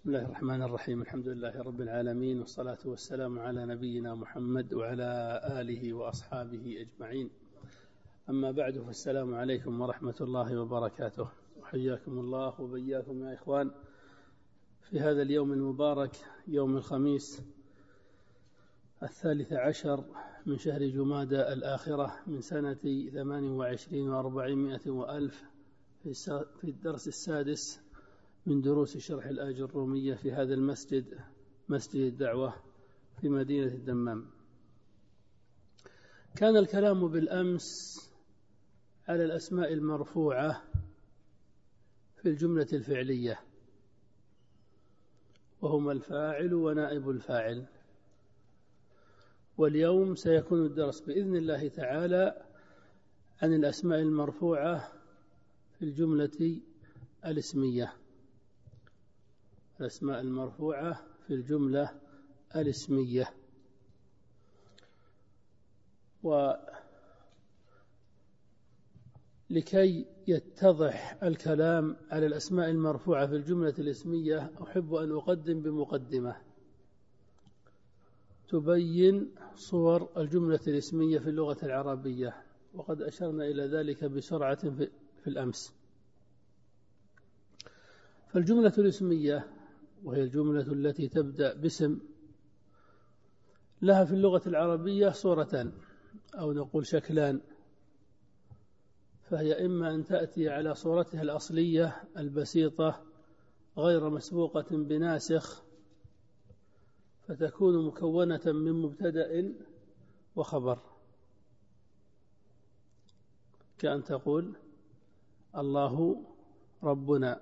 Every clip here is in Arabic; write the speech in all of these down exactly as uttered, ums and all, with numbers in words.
بسم الله الرحمن الرحيم. الحمد لله رب العالمين، والصلاة والسلام على نبينا محمد وعلى آله وأصحابه أجمعين. أما بعد، فالسلام عليكم ورحمة الله وبركاته. حياكم الله وبياكم يا إخوان في هذا اليوم المبارك، يوم الخميس الثالث عشر من شهر جمادى الآخرة من سنة ثمان وعشرين وأربعمائة وألف، في الدرس السادس من دروس شرح الآج الرومية في هذا المسجد، مسجد الدعوة في مدينة الدمام. كان الكلام بالأمس على الأسماء المرفوعة في الجملة الفعلية، وهما الفاعل ونائب الفاعل. واليوم سيكون الدرس بإذن الله تعالى عن الأسماء المرفوعة في الجملة الاسمية، الأسماء المرفوعة في الجملة الاسمية. ولكي يتضح الكلام على الأسماء المرفوعة في الجملة الاسمية، أحب أن أقدم بمقدمة تبين صور الجملة الاسمية في اللغة العربية، وقد أشرنا إلى ذلك بسرعة في الأمس. فالجملة الاسمية، وهي الجملة التي تبدأ باسم، لها في اللغة العربية صورتان أو نقول شكلان، فهي إما أن تأتي على صورتها الأصلية البسيطة غير مسبوقة بناسخ، فتكون مكونة من مبتدأ وخبر، كأن تقول الله ربنا،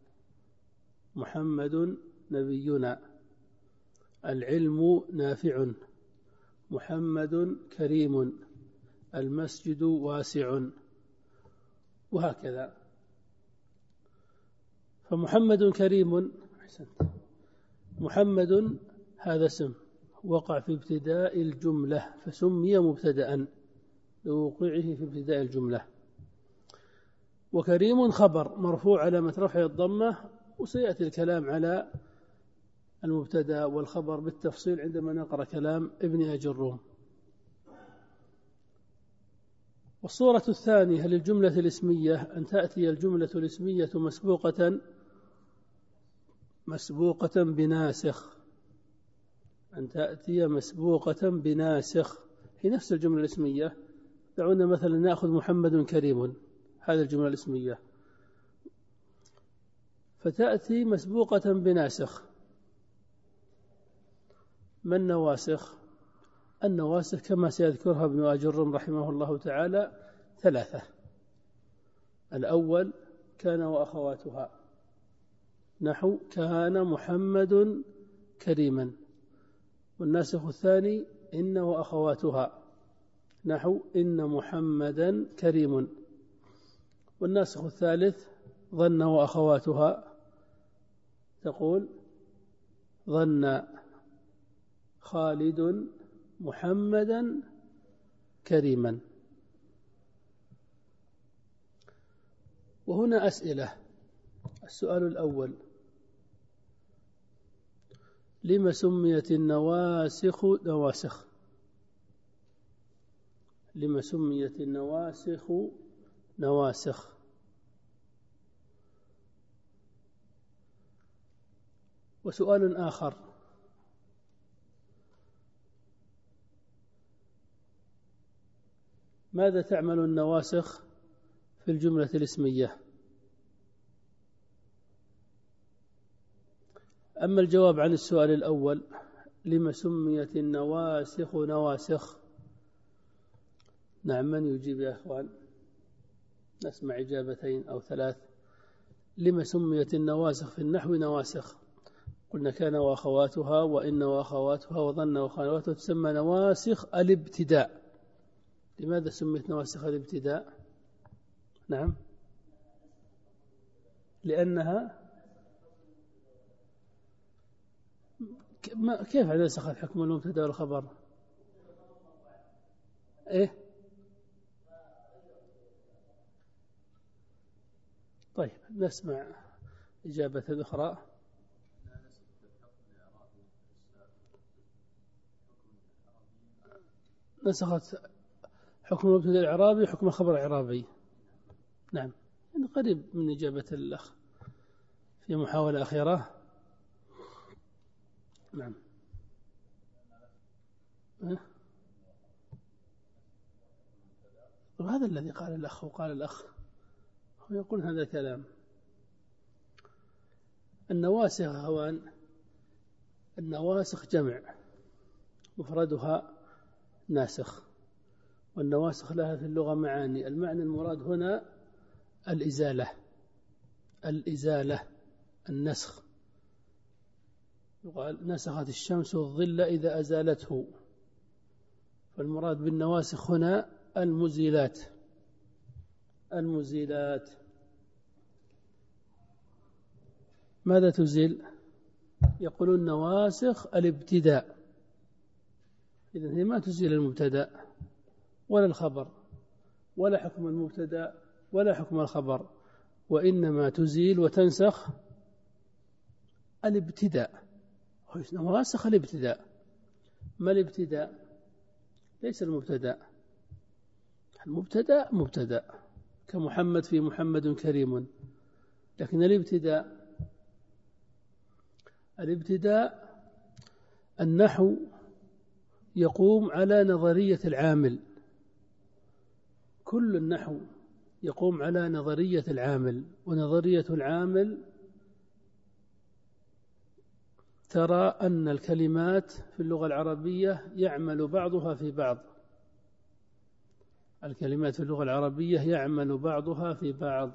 محمد نبينا، العلم نافع، محمد كريم، المسجد واسع، وهكذا. فمحمد كريم، محمد هذا اسم وقع في ابتداء الجملة فسمي مبتدأ لوقوعه في ابتداء الجملة، وكريم خبر مرفوع علامة رفعه الضمة، وسيأتي الكلام على المبتدأ والخبر بالتفصيل عندما نقرأ كلام ابن آج الروم. والصورة الثانية للجملة الاسمية أن تأتي الجملة الاسمية مسبوقة مسبوقة بناسخ، أن تأتي مسبوقة بناسخ في نفس الجملة الاسمية. دعونا مثلا نأخذ محمد كريم، هذه الجملة الاسمية، فتأتي مسبوقة بناسخ. ما النواسخ؟ النواسخ كما سيذكرها ابن آج الروم رحمه الله تعالى ثلاثة. الأول كان وأخواتها، نحو كان محمد كريما. والناسخ الثاني إن وأخواتها، نحو إن محمدا كريم. والناسخ الثالث ظن وأخواتها، تقول ظن خالد محمدا كريما. وهنا أسئلة. السؤال الأول: لما سميت النواسخ نواسخ؟ لما سميت النواسخ نواسخ؟ وسؤال آخر: ماذا تعمل النواسخ في الجملة الاسمية؟ أما الجواب عن السؤال الأول، لما سميت النواسخ نواسخ، نعم، من يجيب يا أخوان؟ نسمع إجابتين أو ثلاث. لما سميت النواسخ في النحو نواسخ؟ قلنا كان وأخواتها وإن وأخواتها وظن وأخواتها تسمى نواسخ الابتداء. لماذا سميت نواسخ الابتداء؟ نعم، لأنها كيف نسخت حكم المبتدأ والخبر؟ إيه؟ طيب، نسمع إجابة أخرى. نسخت حكم المبتدأ الإعرابي حكم الخبر الإعرابي. نعم، يعني قريب من إجابة الأخ في محاولة أخيرة. نعم. طيب هذا الذي قال الأخ وقال الأخ هو يقول هذا الكلام. النواسخ هوان، النواسخ جمع مفردها ناسخ، والنواسخ لها في اللغة معاني. المعنى المراد هنا الإزالة، الإزالة النسخ. يقال نسخت الشمس الظل إذا أزالته، فالمراد بالنواسخ هنا المزيلات، المزيلات. ماذا تزيل؟ يقولون نواسخ الابتداء، إذن هي ما تزيل المبتدأ ولا الخبر ولا حكم المبتدأ ولا حكم الخبر، وإنما تزيل وتنسخ الابتداء. نواسخ الابتداء. ما الابتداء؟ ليس المبتدأ، المبتدأ مبتدأ كمحمد في محمد كريم، لكن الابتداء، الابتداء النحو يقوم على نظرية العامل، كل النحو يقوم على نظرية العامل، ونظرية العامل ترى أن الكلمات في اللغة العربية يعمل بعضها في بعض، الكلمات في اللغة العربية يعمل بعضها في بعض.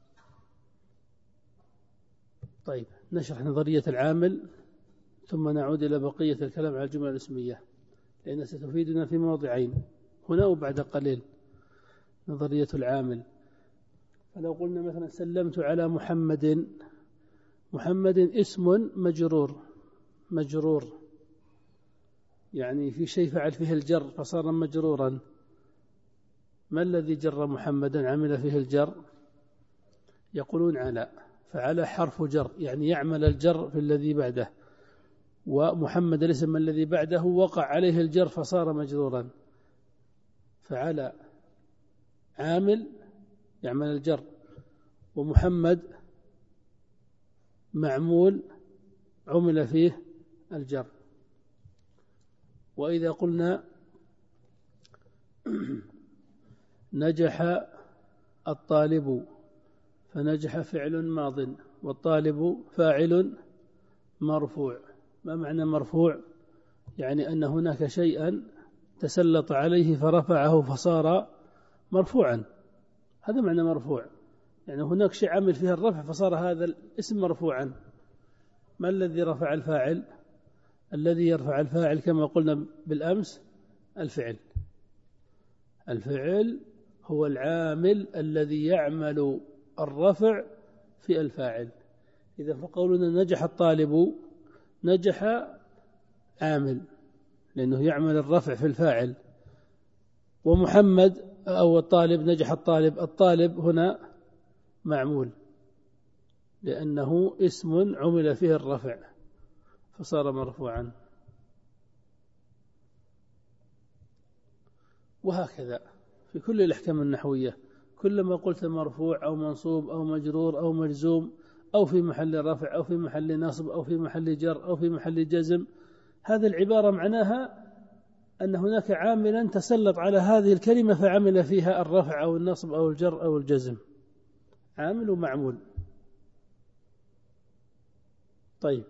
طيب نشرح نظرية العامل ثم نعود إلى بقية الكلام على الجمل الاسمية، لأنها ستفيدنا في موضعين هنا وبعد قليل. نظرية العامل، فلو قلنا مثلا سلمت على محمد، محمد اسم مجرور، مجرور يعني في شيء فعل فيه الجر فصار مجرورا. ما الذي جر محمدا عمل فيه الجر؟ يقولون على، فعلى حرف جر يعني يعمل الجر في الذي بعده، ومحمد الاسم الذي بعده وقع عليه الجر فصار مجرورا. فعلى عامل يعمل الجر، ومحمد معمول عمل فيه الجر. وإذا قلنا نجح الطالب، فنجح فعل ماض والطالب فاعل مرفوع. ما معنى مرفوع؟ يعني أن هناك شيئا تسلط عليه فرفعه فصار مرفوعا، هذا معنى مرفوع، يعني هناك شيء عمل فيه الرفع فصار هذا الاسم مرفوعا. ما الذي رفع الفاعل؟ الذي يرفع الفاعل كما قلنا بالأمس الفعل، الفعل هو العامل الذي يعمل الرفع في الفاعل. إذا فقولنا نجح الطالب، نجح عامل لأنه يعمل الرفع في الفاعل، ومحمد أو الطالب نجح الطالب، الطالب هنا معمول لأنه اسم عمل فيه الرفع فصار مرفوعا. وهكذا في كل الأحكام النحوية، كلما قلت مرفوع أو منصوب أو مجرور أو مجزوم أو في محل رفع أو في محل نصب أو في محل جر أو في محل جزم، هذه العبارة معناها أن هناك عاملا تسلط على هذه الكلمة فعمل فيها الرفع أو النصب أو الجر أو الجزم، عامل ومعمول. طيب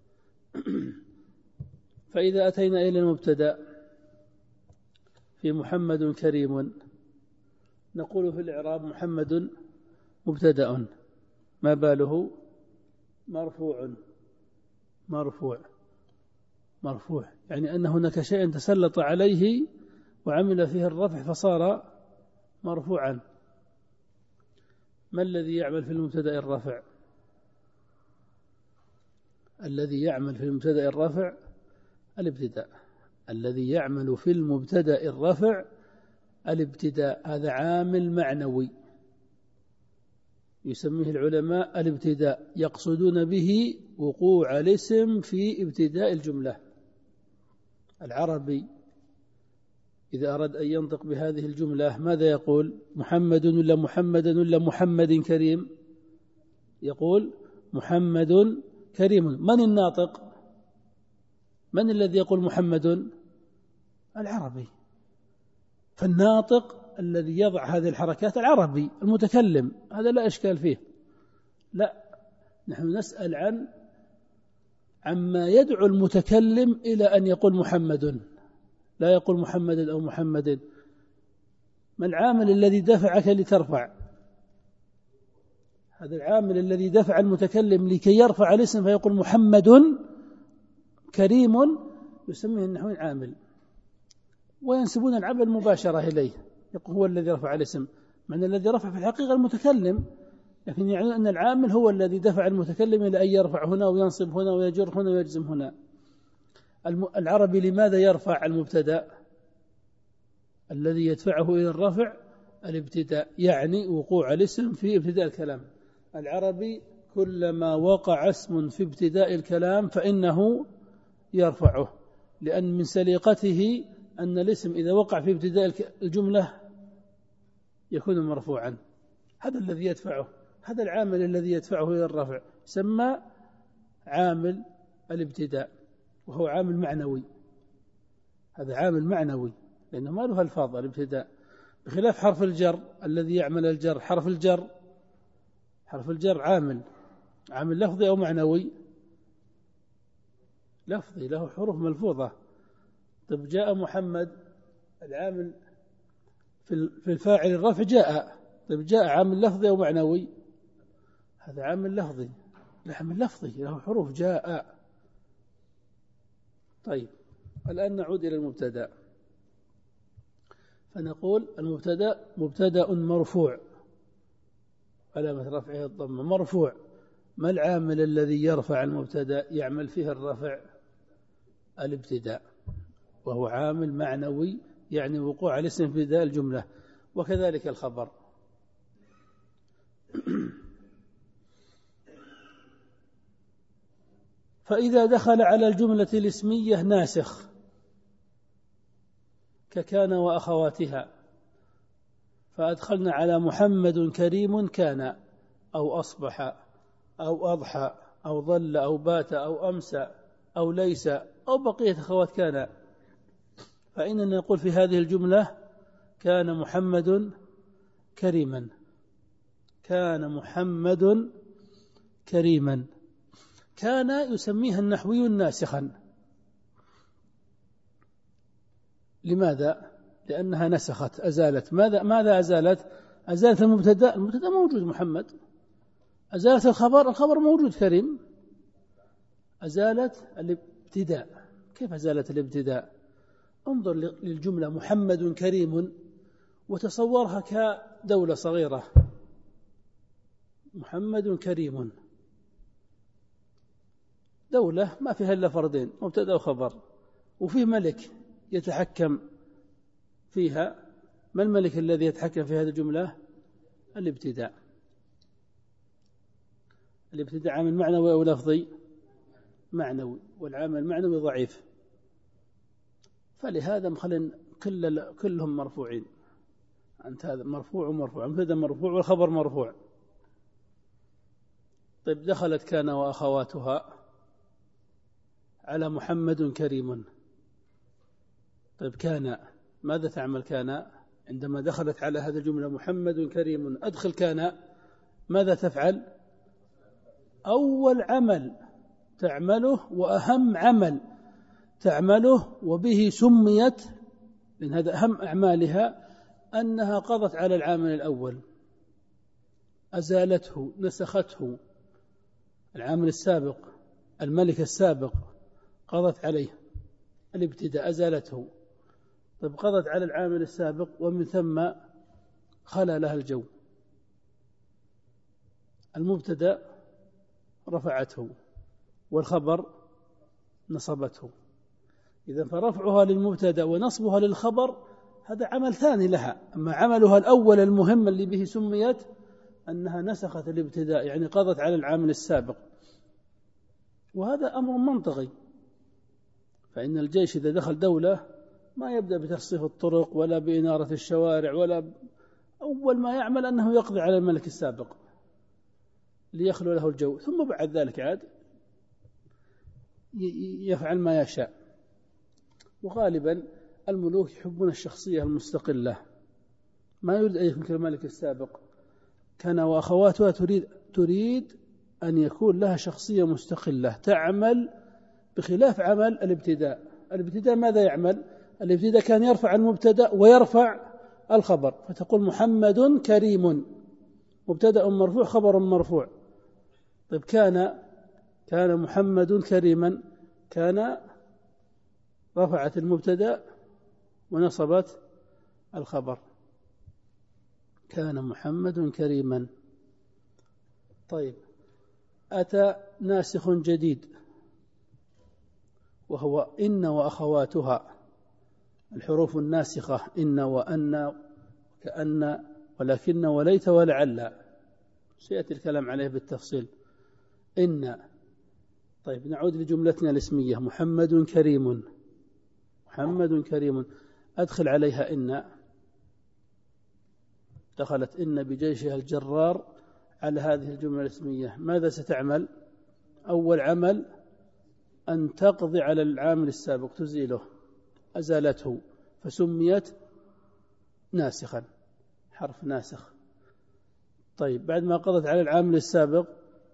فإذا أتينا إلى المبتدأ في محمد كريم، نقول في الإعراب محمد مبتدأ، ما باله؟ مرفوع، مرفوع مرفوع يعني أن هناك شيء تسلط عليه وعمل فيه الرفع فصار مرفوعا. ما الذي يعمل في المبتدأ الرفع؟ الذي يعمل في المبتدأ الرفع الابتداء، الذي يعمل في المبتدأ الرفع الابتداء، هذا عامل معنوي يسميه العلماء الابتداء، يقصدون به وقوع الاسم في ابتداء الجملة. العربي إذا أراد أن ينطق بهذه الجملة ماذا يقول؟ محمد ولا محمد ولا محمد كريم؟ يقول محمد كريم. من الناطق؟ من الذي يقول محمد؟ العربي. فالناطق الذي يضع هذه الحركات العربي المتكلم، هذا لا إشكال فيه. لا، نحن نسأل عن عما يدعو المتكلم إلى أن يقول محمد، لا يقول محمد أو محمد. ما العامل الذي دفعك لترفع؟ هذا العامل الذي دفع المتكلم لكي يرفع الاسم فيقول محمد كريم، يسميه النحويون عامل، وينسبون العمل مباشرة إليه، يقول هو الذي رفع الاسم، مع الذي رفع في الحقيقة المتكلم، لكن يعني أن العامل هو الذي دفع المتكلم إلى أن يرفع هنا وينصب هنا ويجر هنا ويجزم هنا. العربي لماذا يرفع المبتدأ؟ الذي يدفعه إلى الرفع الابتداء، يعني وقوع الاسم في ابتداء الكلام. العربي كلما وقع اسم في ابتداء الكلام فإنه يرفعه، لأن من سليقته أن الاسم إذا وقع في ابتداء الجملة يكون مرفوعا. هذا الذي يدفعه، هذا العامل الذي يدفعه إلى الرفع سمى عامل الابتداء، وهو عامل معنوي. هذا عامل معنوي لأنه ما له ألفاظ الابتداء، بخلاف حرف الجر الذي يعمل الجر. حرف الجر حرف الجر عامل عامل لفظي أو معنوي؟ لفظي، له حروف ملفوظة. طب جاء محمد، العامل في الفاعل الرفع جاء. طب جاء عامل لفظي أو معنوي؟ هذا عامل لفظي، عامل لفظي له حروف جاء. طيب الآن نعود إلى المبتدأ، فنقول المبتدأ مبتدأ مرفوع علامة رفعه الضمة. مرفوع، ما العامل الذي يرفع المبتدأ يعمل فيه الرفع؟ الابتداء، وهو عامل معنوي، يعني وقوع الاسم في بداية الجملة. وكذلك الخبر. فإذا دخل على الجملة الاسمية ناسخ ككان وأخواتها، فأدخلنا على محمد كريم كان أو أصبح أو أضحى أو ظل أو بات أو أمسى أو ليس أو بقية أخوات كان، فإننا نقول في هذه الجملة كان محمد كريما. كان محمد كريما. كان يسميها النحوي ناسخا. لماذا؟ لأنها نسخت، أزالت. ماذا ماذا أزالت؟ أزالت المبتدأ، المبتدأ موجود محمد. أزالت الخبر، الخبر موجود كريم. أزالت الابتداء. كيف أزالت الابتداء؟ انظر للجملة محمد كريم وتصورها كدولة صغيرة. محمد كريم، دولة ما فيها إلا فردين، مبتدأ وخبر، وفيه ملك يتحكم فيها. ما الملك الذي يتحكم في هذه الجملة؟ الابتداء. الابتداء عامل معنوي أو لفظي؟ معنوي، والعامل المعنوي ضعيف، فلهذا مخلين كل كلهم مرفوعين. أنت هذا مرفوع ومرفوع، المبتدأ مرفوع والخبر مرفوع. طيب دخلت كان وأخواتها على محمد كريم. طيب كان ماذا تعمل؟ كان عندما دخلت على هذه الجملة محمد كريم أدخل كان، ماذا تفعل؟ أول عمل تعمله وأهم عمل تعمله وبه سميت، لأن هذا أهم أعمالها، أنها قضت على العامل الأول، أزالته، نسخته. العامل السابق، الملك السابق، قضت عليه الابتداء، أزالته. طيب قضت على العامل السابق ومن ثم خلا لها الجو. المبتدأ رفعته والخبر نصبته. إذا فرفعها للمبتدأ ونصبها للخبر هذا عمل ثاني لها. أما عملها الأول المهم اللي به سميت أنها نسخت الابتداء، يعني قضت على العامل السابق. وهذا أمر منطقي، فإن الجيش إذا دخل دولة ما يبدأ بترصيف الطرق ولا بإنارة الشوارع، ولا ب... أول ما يعمل أنه يقضي على الملك السابق ليخلو له الجو، ثم بعد ذلك عاد يفعل ما يشاء. وغالبا الملوك يحبون الشخصية المستقلة، ما يريد أن يكون كالملك السابق. كان وأخواتها تريد تريد أن يكون لها شخصية مستقلة تعمل بخلاف عمل الابتداء. الابتداء ماذا يعمل؟ الابتداء كان يرفع المبتدأ ويرفع الخبر، فتقول محمد كريم، مبتدأ مرفوع خبر مرفوع. طيب كان كان محمد كريما، كان رفعت المبتدأ ونصبت الخبر، كان محمد كريما. طيب أتى ناسخ جديد وهو إن وأخواتها، الحروف الناسخة إن وأن كأن ولكن وليت ولعل، سيأتي الكلام عليه بالتفصيل. إن. طيب نعود لجملتنا الاسمية محمد كريم، محمد كريم، أدخل عليها إن، دخلت إن بجيشها الجرار على هذه الجملة الاسمية. ماذا ستعمل؟ أول عمل أن تقضي على العامل السابق، تزيله، أزالته فسميت ناسخا، حرف ناسخ. طيب بعد ما قضت على العامل السابق،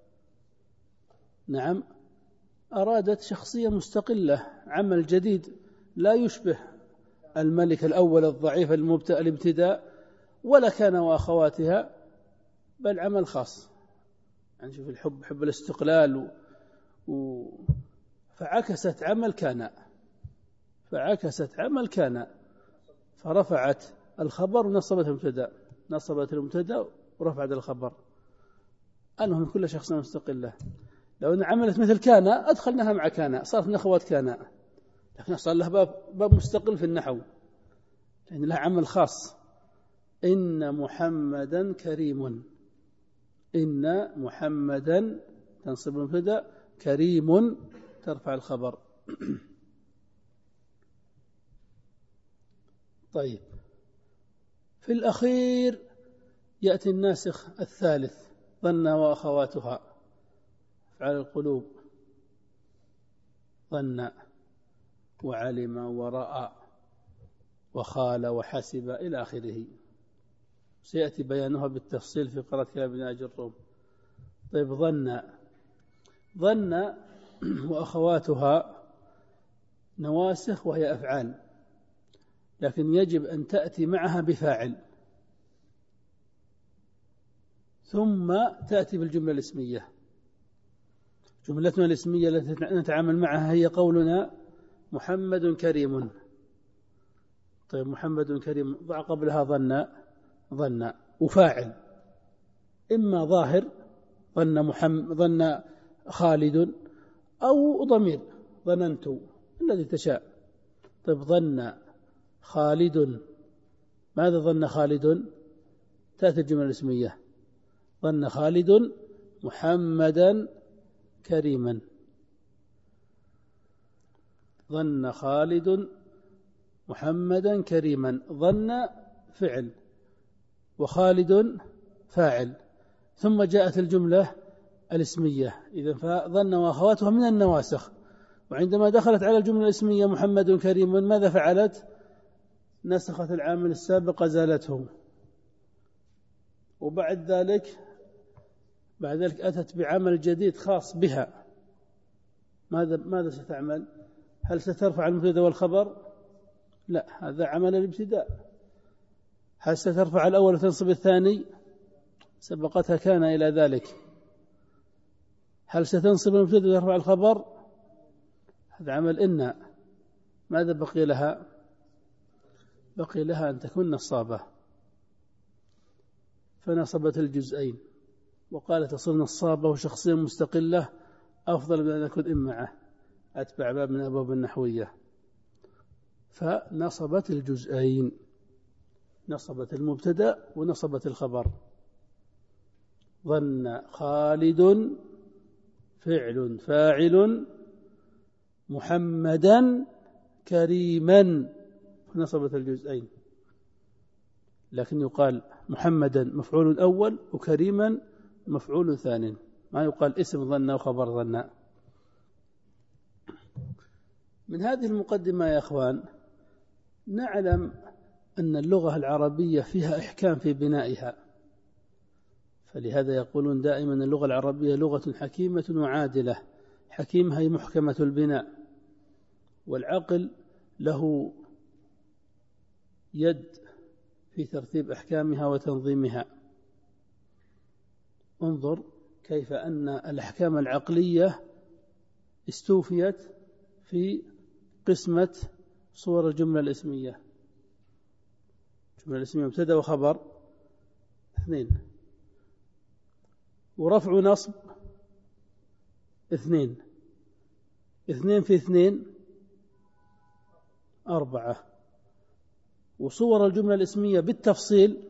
نعم، أرادت شخصية مستقلة، عمل جديد لا يشبه الملك الأول الضعيف المبتدأ الابتداء ولا كان وأخواتها، بل عمل خاص. يعني شوف الحب، حب الاستقلال و... و... فعكست عمل كان، فعكست عمل كان فرفعت الخبر ونصبت المبتدأ، نصبت المبتدأ ورفعت الخبر. المهم كل شخص مستقلة. لو أن عملت مثل كان أدخلناها مع كان، صارت من أخوات كان، لكن صار لها باب, باب مستقل في النحو لأن لها عمل خاص. إن محمدا كريم، إن محمدا تنصب المبتدأ، كريم ترفع الخبر. طيب في الأخير يأتي الناسخ الثالث ظن وأخواتها، أفعال القلوب، ظن وعلم ورأى وخال وحسب إلى آخره، سيأتي بيانها بالتفصيل في قراءة كلام ابن أجرم. طيب ظن، ظن وأخواتها نواسخ وهي أفعال، لكن يجب أن تأتي معها بفاعل، ثم تأتي بالجملة الاسمية. جملتنا الاسمية التي نتعامل معها هي قولنا محمد كريم. طيب محمد كريم ضع قبلها ظن، ظن وفاعل، إما ظاهر ظن محمد، ظن خالد، أو ضمير ظننت، الذي تشاء. طيب ظن خالد، ماذا ظن خالد؟ تأتي الجملة الاسمية، ظن خالد محمدا كريما، ظن خالد محمدا كريما، ظن فعل وخالد فاعل، ثم جاءت الجملة الاسمية. إذن فظن وأخواتها من النواسخ، وعندما دخلت على الجملة الاسمية محمد كريم ماذا فعلت؟ نسخت العامل السابق زالته، وبعد ذلك بعد ذلك أتت بعمل جديد خاص بها. ماذا ماذا ستعمل؟ هل سترفع المبتدأ والخبر؟ لا، هذا عمل الابتداء. هل سترفع الأول وتنصب الثاني؟ سبقتها كان إلى ذلك. هل ستنصب المبتدأ وترفع الخبر؟ هذا عمل إن. ماذا بقي لها؟ بقي لها أن تكون نصابة، فنصبت الجزئين وقالت تصير نصابة وشخصية مستقلة أفضل من أن أكون إمعة، أتبع باب من أبواب النحوية. فنصبت الجزئين، نصبت المبتدأ ونصبت الخبر. ظن خالد فعل فاعل محمدا كريما نصبت الجزئين، لكن يقال محمدا مفعول أول وكريما مفعول ثاني، ما يقال اسم ظن وخبر ظن. من هذه المقدمة يا أخوان نعلم أن اللغة العربية فيها إحكام في بنائها، فلهذا يقولون دائما اللغة العربية لغة حكيمة وعادلة. حكيم هي محكمة البناء، والعقل له يد في ترتيب أحكامها وتنظيمها. انظر كيف أن الأحكام العقلية استوفيت في قسمة صور الجملة الاسمية. الجملة الاسمية مبتدأ وخبر اثنين، ورفع نصب اثنين، اثنين في اثنين أربعة، وصور الجملة الاسمية بالتفصيل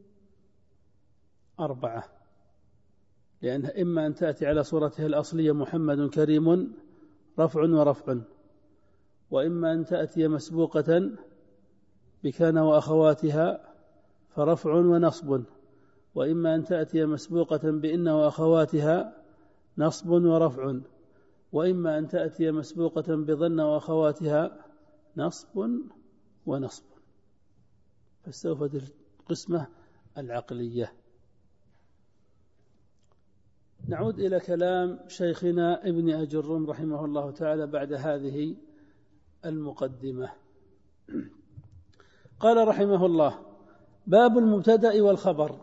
أربعة، لأنها إما أن تأتي على صورتها الأصلية محمد كريم رفع ورفع، وإما أن تأتي مسبوقة بكان وأخواتها فرفع ونصب، وإما أن تأتي مسبوقة بإن وأخواتها نصب ورفع، وإما أن تأتي مسبوقة بظن وأخواتها نصب ونصب. فاستوفت القسمة العقلية. نعود إلى كلام شيخنا ابن أجرم رحمه الله تعالى بعد هذه المقدمة. قال رحمه الله: باب المبتدأ والخبر.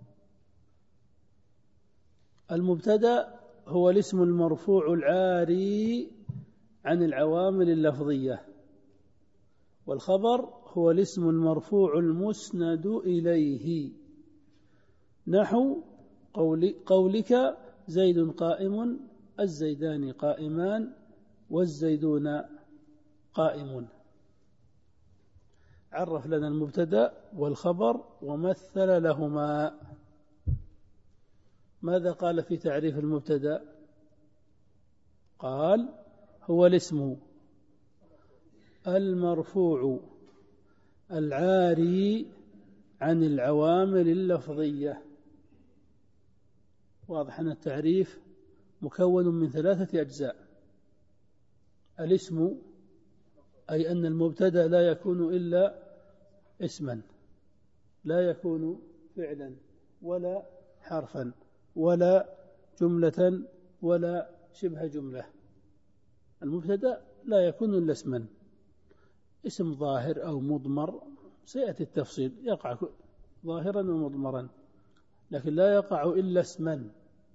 المبتدأ هو الاسم المرفوع العاري عن العوامل اللفظية، والخبر هو الاسم المرفوع المسند إليه، نحو قولك زيد قائم، الزيدان قائمان، والزيدون قائم. عرف لنا المبتدأ والخبر ومثل لهما. ماذا قال في تعريف المبتدأ؟ قال: هو الاسم المرفوع العاري عن العوامل اللفظية. واضح أن التعريف مكون من ثلاثة أجزاء. الاسم أي أن المبتدأ لا يكون إلا اسما، لا يكون فعلا ولا حرفا ولا جملة ولا شبه جملة. المبتدأ لا يكون إلا اسما، اسم ظاهر أو مضمر، سيأتي التفصيل، يقع ظاهرا ومضمرا، لكن لا يقع إلا اسما.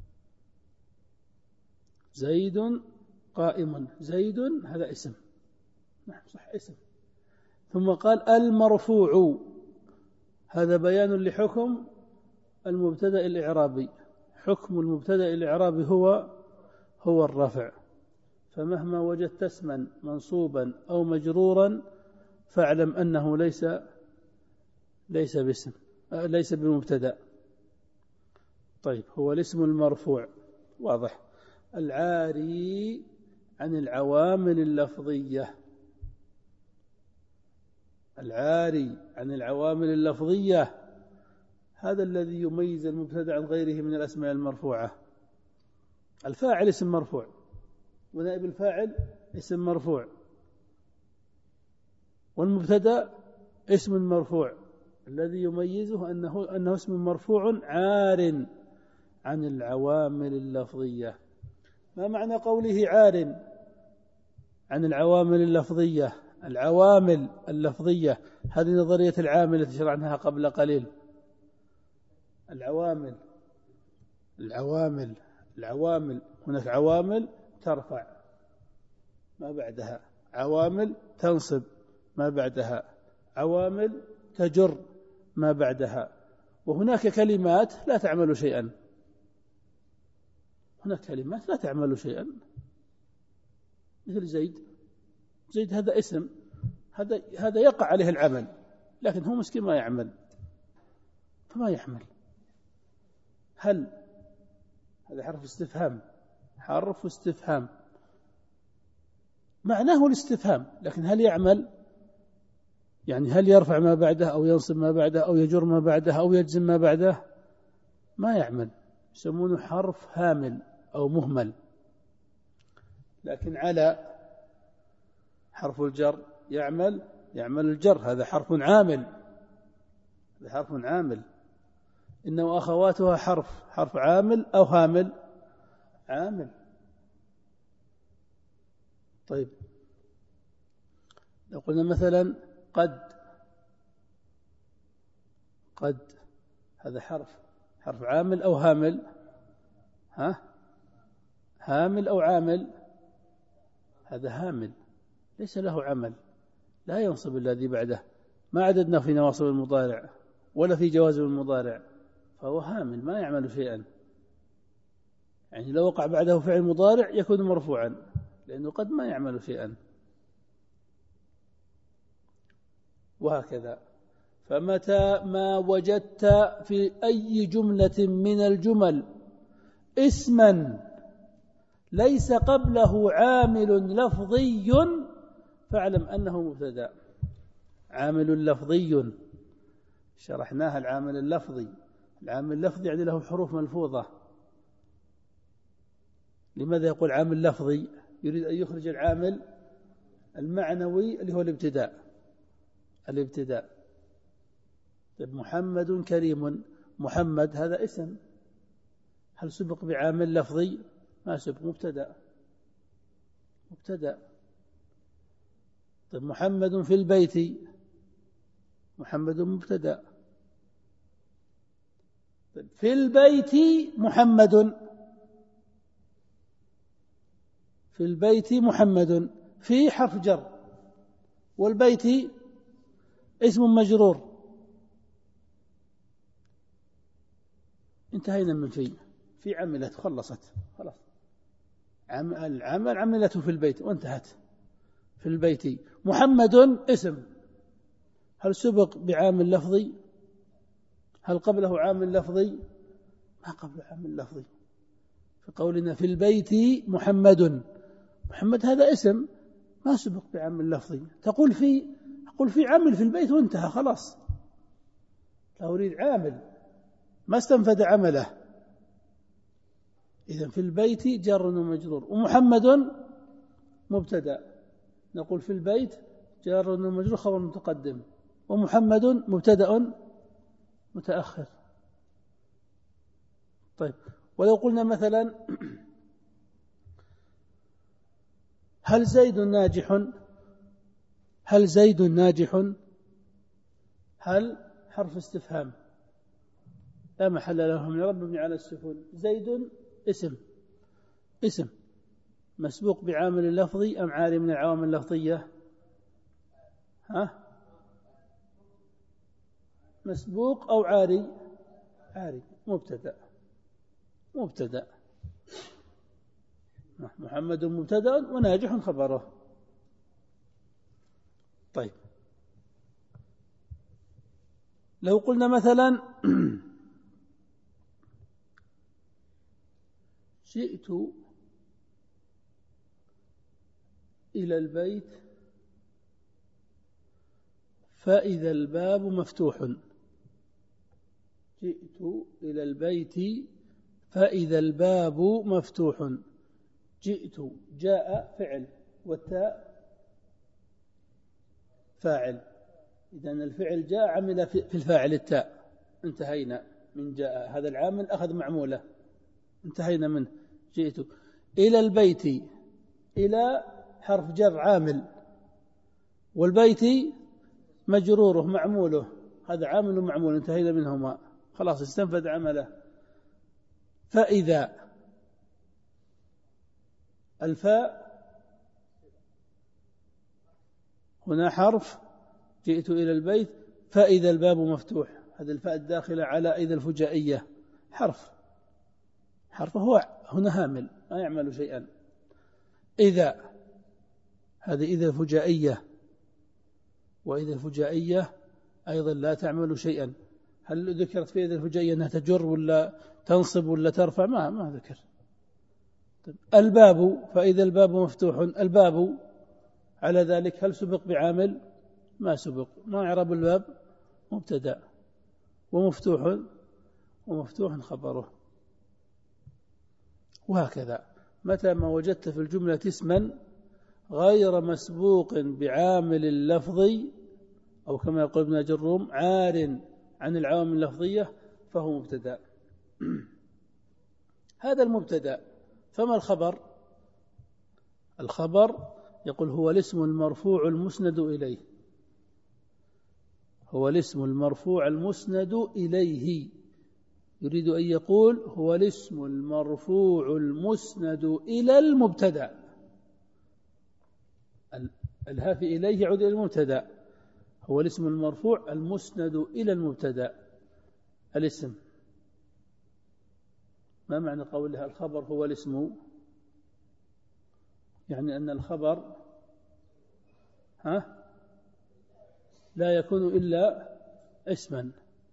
زيد قائم، زيد هذا اسم، نعم صح اسم. ثم قال المرفوع، هذا بيان لحكم المبتدأ الإعرابي. حكم المبتدأ الإعرابي هو هو الرفع، فمهما وجدت اسما منصوبا أو مجرورا فاعلم أنه ليس ليس باسم، ليس بمبتدأ. طيب، هو الاسم المرفوع واضح العاري عن العوامل اللفظية. العاري عن العوامل اللفظية هذا الذي يميز المبتدأ عن غيره من الأسماء المرفوعة. الفاعل اسم مرفوع، ونائب الفاعل اسم مرفوع، والمبتدأ اسم مرفوع. الذي يميزه أنه أنه اسم مرفوع عار عن العوامل اللفظية. ما معنى قوله عار عن العوامل اللفظية؟ العوامل اللفظية هذه نظرية العامل التي شرعناها قبل قليل. العوامل العوامل العوامل هناك عوامل ترفع ما بعدها، عوامل تنصب ما بعدها، عوامل تجر ما بعدها، وهناك كلمات لا تعمل شيئا. هناك كلمات لا تعمل شيئا، مثل زيد. زيد هذا اسم، هذا هذا يقع عليه العمل، لكن هو مسكين ما يعمل، فما يحمل. هل هذا حرف استفهام، حرف استفهام معناه الاستفهام، لكن هل يعمل؟ يعني هل يرفع ما بعده أو ينصب ما بعده أو يجر ما بعده أو يجزم ما بعده؟ ما يعمل، يسمونه حرف هامل أو مهمل. لكن على حرف الجر يعمل يعمل الجر، هذا حرف عامل، هذا حرف عامل. إنه أخواتها حرف حرف عامل أو هامل؟ عامل. طيب لو قلنا مثلا قد، قد هذا حرف حرف عامل أو هامل؟ ها هامل أو عامل؟ هذا هامل ليس له عمل، لا ينصب الذي بعده، ما عددنا في نواصب المضارع ولا في جوازم المضارع، فهو هامل ما يعمل شيئا. يعني لو وقع بعده فعل مضارع يكون مرفوعا، لأنه قد ما يعمل شيئا. وهكذا. فمتى ما وجدت في أي جملة من الجمل اسما ليس قبله عامل لفظي فاعلم أنه مبتدأ. عامل لفظي شرحناها، العامل اللفظي، العامل اللفظي يعني له حروف ملفوظة. لماذا يقول عامل لفظي؟ يريد أن يخرج العامل المعنوي اللي هو الابتداء. الابتداء. طيب محمد كريم، محمد هذا اسم، هل سبق بعامل لفظي؟ ما سبق، مبتدأ مبتدأ. طيب محمد في البيت، محمد مبتدأ. طيب في البيت محمد، في البيت محمد، في حرف جر، والبيت اسم مجرور. انتهينا من في في عملت، خلصت خلاص، العمل عملته في البيت وانتهت. في البيت محمد اسم، هل سبق بعامل لفظي؟ هل قبله عامل لفظي؟ ما قبله عامل لفظي. في قولنا في البيت محمد، محمد هذا اسم ما سبق بعامل لفظي. تقول في أقول في عامل في البيت وانتهى خلاص، لا أريد عامل ما استنفد عمله. إذن في البيت جر ومجرور، ومحمد مبتدأ، نقول في البيت جار ومجرور خبر متقدم، ومحمد مبتدأ متأخر. طيب ولو قلنا مثلا هل زيد ناجح؟ هل زيد ناجح؟ هل حرف استفهام لا محل له من الإعراب مبني على السكون. زيد اسم، اسم مسبوق بعامل لفظي أم عاري من العوامل اللفظية؟ ها مسبوق أو عاري؟ عاري. مبتدأ مبتدأ محمد مبتدأ وناجح خبره. طيب لو قلنا مثلا جئت إلى البيت فإذا الباب مفتوح. جئت إلى البيت فإذا الباب مفتوح. جئت جاء فعل والتاء فاعل، إذن الفعل جاء عمل في الفاعل التاء، انتهينا من جاء، هذا العامل أخذ معمولة انتهينا منه. جئت إلى البيت، إلى حرف جر عامل، والبيت مجروره معموله، هذا عامل ومعمول انتهينا منهما خلاص استنفد عمله. فإذا الفاء هنا حرف، جئت إلى البيت فإذا الباب مفتوح، هذا الفاء الداخلة على إذا الفجائية حرف، حرف هو هنا هامل ما يعمل شيئا. إذا هذه إذا الفجائية، وإذا الفجائية أيضا لا تعمل شيئا. هل ذكرت في إذا الفجائية أنها تجر ولا تنصب ولا ترفع؟ ما ما ذكر. الباب فإذا الباب مفتوح، الباب على ذلك هل سبق بعامل؟ ما سبق. ما إعراب الباب؟ مبتدأ ومفتوح ومفتوح خبره. وهكذا متى ما وجدت في الجملة اسما غير مسبوق بعامل اللفظي أو كما يقول ابن جروم عار عن العوامل اللفظية فهو مبتدأ. هذا المبتدأ. فما الخبر؟ الخبر يقول هو الاسم المرفوع المسند إليه، هو الاسم المرفوع المسند إليه. يريد أن يقول هو الاسم المرفوع المسند إلى المبتدأ. الهاء في إليه يعود إلى المبتدأ. هو الاسم المرفوع المسند إلى المبتدأ. الاسم، ما معنى قولها الخبر هو الاسم؟ يعني أن الخبر ها لا يكون إلا اسما،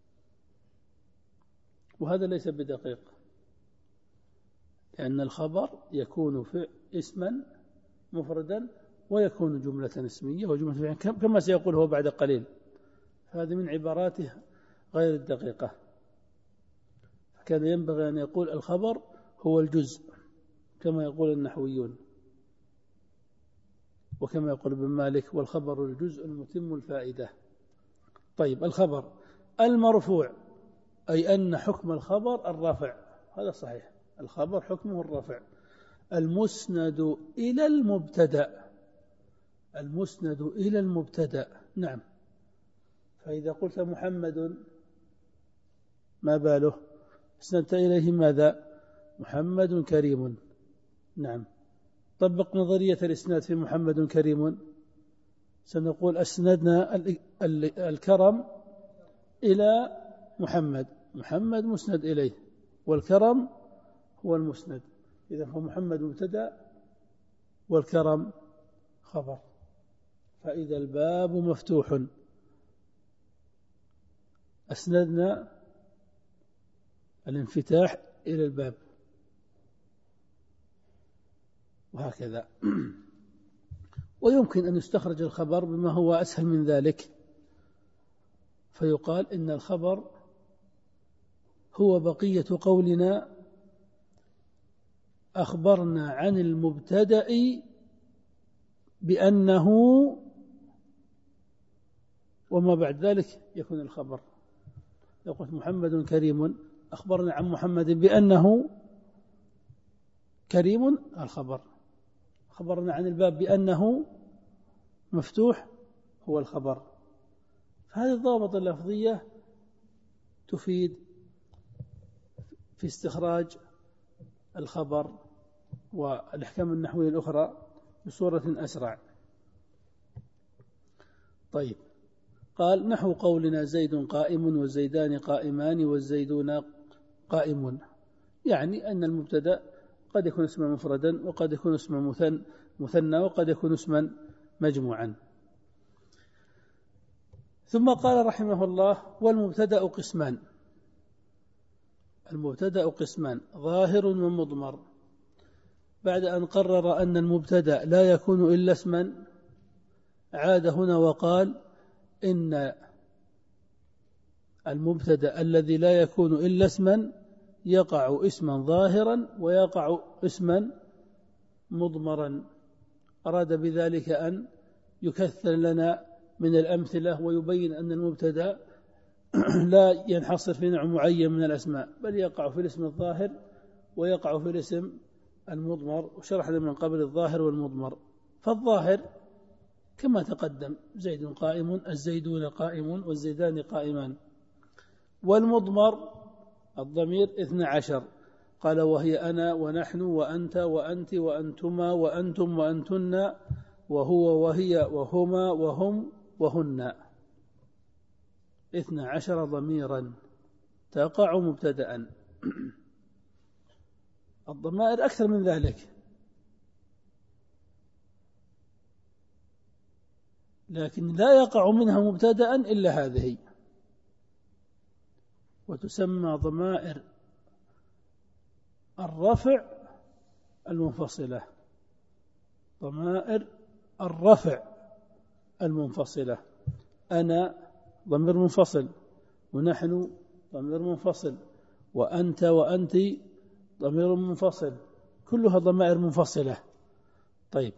وهذا ليس بدقيق، لأن الخبر يكون في اسما مفردا ويكون جملة اسمية وجملة كما سيقول هو بعد قليل. هذه من عباراته غير الدقيقة. كان ينبغي أن يقول الخبر هو الجزء كما يقول النحويون، وكما يقول ابن مالك والخبر الجزء المتم الفائدة. طيب الخبر المرفوع أي أن حكم الخبر الرفع، هذا صحيح، الخبر حكمه الرفع. المسند إلى المبتدأ، المسند إلى المبتدأ، نعم. فإذا قلت محمد ما باله؟ اسندت إليه ماذا؟ محمد كريم، نعم. طبق نظرية الإسناد في محمد كريم، سنقول أسندنا الكرم إلى محمد، محمد مسند إليه والكرم هو المسند، إذا هو محمد مبتدأ والكرم خبر. فإذا الباب مفتوح أسندنا الانفتاح إلى الباب، وهكذا. ويمكن أن يستخرج الخبر بما هو أسهل من ذلك، فيقال إن الخبر هو بقية قولنا أخبرنا عن المبتدأ بأنه، وما بعد ذلك يكون الخبر. لو قلت محمد كريم أخبرنا عن محمد بأنه كريم، الخبر. خبرنا عن الباب بأنه مفتوح، هو الخبر. فهذه الضوابط اللفظية تفيد في استخراج الخبر والأحكام النحوية الأخرى بصورة أسرع. طيب، قال نحو قولنا زيد قائم والزيدان قائمان والزيدون قائمون، يعني أن المبتدأ قد يكون اسما مفردا وقد يكون اسما مثنى وقد يكون اسما مجموعا. ثم قال رحمه الله والمبتدأ قسمان، المبتدأ قسمان ظاهر ومضمر. بعد أن قرر أن المبتدأ لا يكون إلا اسما، عاد هنا وقال إن المبتدأ الذي لا يكون إلا اسما يقع اسما ظاهرا ويقع اسما مضمرا. أراد بذلك أن يكثر لنا من الأمثلة ويبين أن المبتدأ لا ينحصر في نوع معين من الأسماء، بل يقع في الاسم الظاهر ويقع في الاسم المضمر. وشرحنا من قبل الظاهر والمضمر. فالظاهر كما تقدم زيد قائم، الزيدون قائمون، والزيدان قائمان. والمضمر الضمير اثنى عشر، قال وهي أنا ونحن وأنت وأنت وأنتما وأنتم وأنتن وهو وهي وهما وهم وهن، اثنى عشر ضميرا تقع مبتدأ. الضمائر أكثر من ذلك، لكن لا يقع منها مبتدأ إلا هذه، وتسمى ضمائر الرفع المنفصلة، ضمائر الرفع المنفصلة. أنا ضمير منفصل، ونحن ضمير منفصل، وأنت وأنت ضمير منفصل، كلها ضمائر منفصلة. طيب،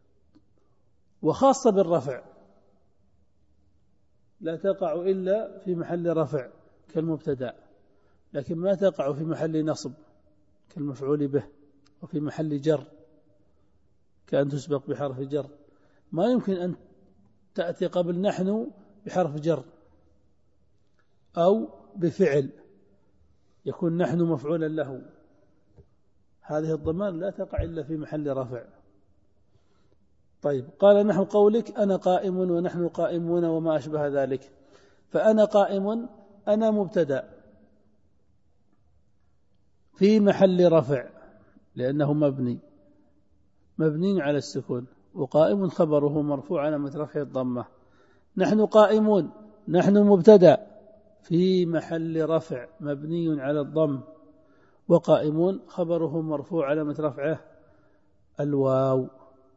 وخاصة بالرفع لا تقع إلا في محل رفع كالمبتدأ، لكن ما تقع في محل نصب كالمفعول به، وفي محل جر كأن تسبق بحرف جر. ما يمكن أن تأتي قبل نحن بحرف جر أو بفعل يكون نحن مفعولا له، هذه الضمائر لا تقع إلا في محل رفع. طيب، قال نحو قولك أنا قائم ونحن قائمون وما أشبه ذلك. فأنا قائم أنا مبتدأ في محل رفع لأنه مبني مبني على السكون، وقائم خبره مرفوع علامة رفعه الضمة. نحن قائمون نحن مبتدأ في محل رفع مبني على الضم، وقائمون خبره مرفوع علامة رفعه الواو.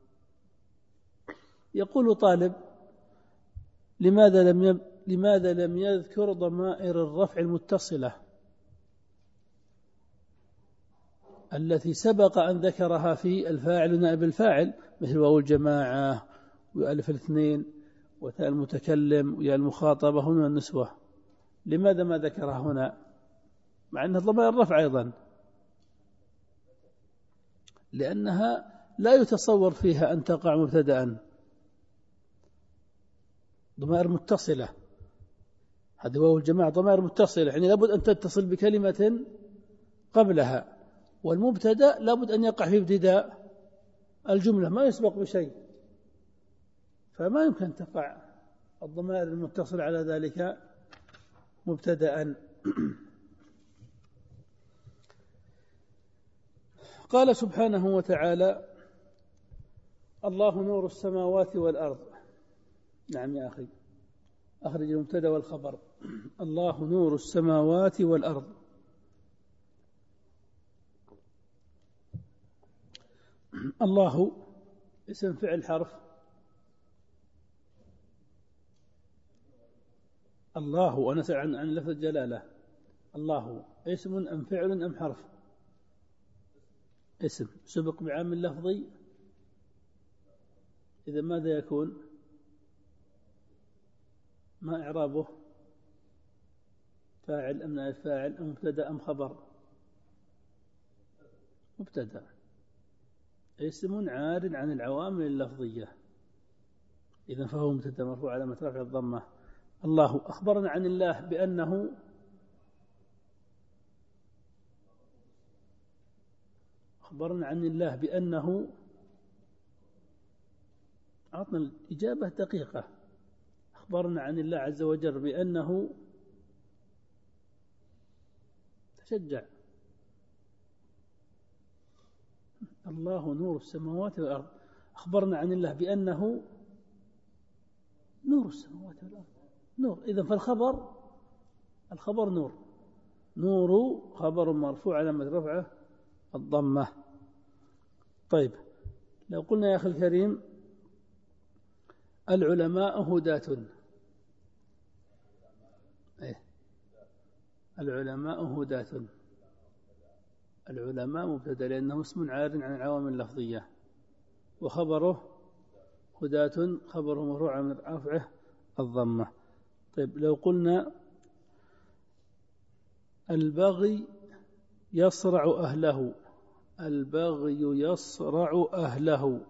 يقول طالب: لماذا لم يب... لماذا لم يذكر ضمائر الرفع المتصلة التي سبق أن ذكرها في الفاعل ونائب الفاعل، مثل واو الجماعة وألف الاثنين وتاء المتكلم ويا المخاطبة هنا النسوة؟ لماذا ما ذكرها هنا مع أنها ضمائر الرفع أيضا؟ لأنها لا يتصور فيها أن تقع مبتدأ، ضمائر متصلة. هذه واو الجماعة ضمائر متصلة، يعني لابد أن تتصل بكلمة قبلها، والمبتدأ لابد أن يقع في ابتداء الجملة ما يسبق بشيء، فما يمكن أن تقع الضمائر المتصلة على ذلك مبتدأ. قال سبحانه وتعالى: الله نور السماوات والأرض. نعم يا أخي، أخرج المبتدأ والخبر. الله نور السماوات والأرض. الله اسم فعل حرف. الله، وأنا أسأل عن عن لفظ الجلالة. الله اسم أم فعل أم حرف؟ اسم سبق بعامل لفظي، إذا ماذا يكون؟ ما إعرابه؟ فاعل أم نائب فاعل أم مبتدأ أم خبر؟ مبتدأ، اسم عار عن العوامل اللفظية، إذا فهو مبتدأ مرفوع علامة رفع الضمة. الله أخبرنا عن الله بأنه أخبرنا عن الله بأنه أعطنا الإجابة دقيقة. أخبرنا عن الله عز وجل بأنه تشجع. الله نور السماوات والأرض. أخبرنا عن الله بأنه نور السماوات والأرض، نور. إذن فالخبر الخبر نور. نور خبر مرفوع علامة رفعه الضمة. طيب، لو قلنا يا أخي الكريم العلماء هداة. إيه؟ العلماء هداة. العلماء مبتدأ لأنه اسم عار عن العوامل اللفظية، وخبره هداة خبره مرفوع من رفعه الضمة. طيب، لو قلنا البغي يصرع أهله. البغي يصرع أهله.